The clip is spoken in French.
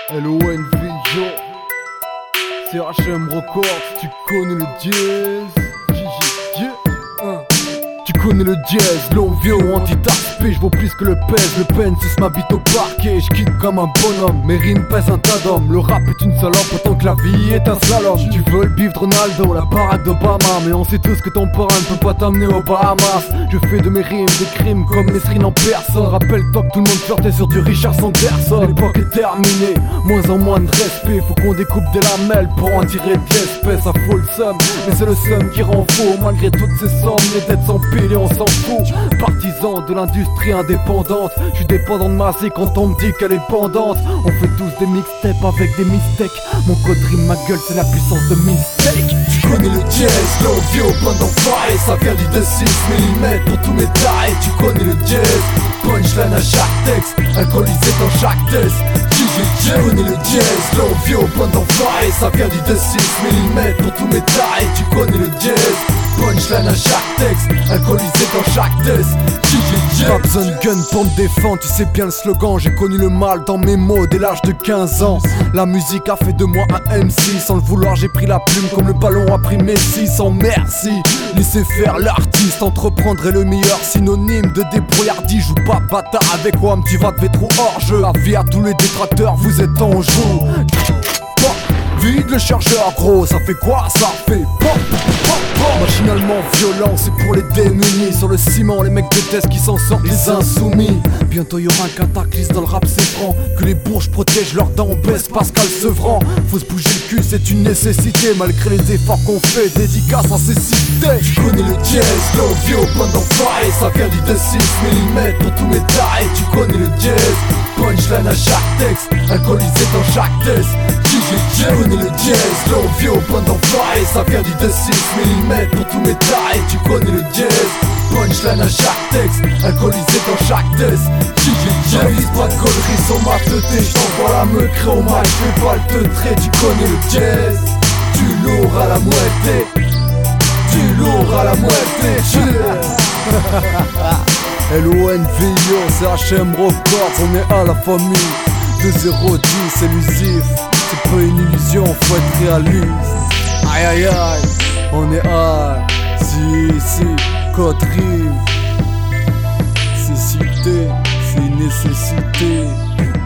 LONV, yo, CHM Records, tu connais le jazz. Yeah. Tu connais le jazz, long vieux anti-tarpé, je vaux plus que le pèse. Le Pensus m'habite au parquet, je kick comme un bonhomme. Mes rimes pèsent un tas d'hommes, le rap est une salope autant que la vie est un slalom. Tu veux le bif de Ronaldo, la parade d'Obama, mais on sait tous que ton parrain ne peut pas t'amener aux Bahamas. Je fais de mes rimes des crimes comme Mesrine en personne. Rappelle-toi que tout le monde flirtait sur du Richard Sanderson. L'époque est terminée, moins en moins de respect. Faut qu'on découpe des lamelles pour en tirer de l'espèce. Ça fout le seum, mais c'est le seum qui rend faux. Malgré toutes ces sommes, les têtes s'empilent et on s'en fout. Partisan de l'industrie indépendante, je suis dépendant de ma zik quand on me dit qu'elle est pendante. On fait tous des mixtapes avec des mistakes. Mon code rime, ma gueule, c'est la puissance de mistake. Tu connais le jazz, l'envie au point d'enfoiré. Ça vient du 2-6 mm pour tous mes tarés. Tu connais le jazz, punchline à chaque texte, alcoolisé dans chaque test. Tu connais le jazz, l'envie au point d'enfoiré. Ça vient du 2-6 mm pour tous mes tarés. Tu connais le jazz, punchline à chaque texte, alcoolisé dans chaque test. Pas besoin de gun pour me défendre, tu sais bien le slogan. J'ai connu le mal dans mes mots dès l'âge de 15 ans. La musique a fait de moi un MC. Sans le vouloir j'ai pris la plume comme le ballon a pris Messi. Sans merci, laissez faire l'artiste. Entreprendre est le meilleur synonyme de débrouillardise. Joue pas bâtard avec moi, tu vas te trop hors jeu. Avis à tous les détracteurs, vous êtes en joue. Vide le chargeur gros, ça fait quoi? Ça fait pop, pop, pop. Machinalement violent, c'est pour les démunis. Sur le ciment, les mecs détestent qui s'en sortent, les insoumis. Bientôt y'aura un cataclysme dans le rap, c'est franc. Que les bourges protègent leurs dents, baisse Pascal Sevran. Faut se bouger le cul, c'est une nécessité. Malgré les efforts qu'on fait, dédicace à ces cités. Tu connais le jazz, l'envie au point d'enfoiré. Ça vient du 2-6 mm pour tous mes tarés. Tu connais le jazz, punchline à chaque texte, alcoolisé dans chaque test. Tu connais le jazz, l'envie au point d'enfoiré. Ça vient du 2-6 mm pour tous mes tarés. Tu connais le jazz, punchline à chaque texte, alcoolisé dans chaque test. J'avise pas de conneries sur ma teuté. J't'envoie la meurtre au mic, j'fais pas le teutré. Tu connais le jazz, tu l'auras la moitié. Tu l'auras la moitié. LONV, yo, CHM Records, on est à la famille. 2-0-10, c'est lusif. C'est pas une illusion, faut être réaliste. Aïe aïe aïe, on est high. Si, code rive. C'est cité, c'est une nécessité.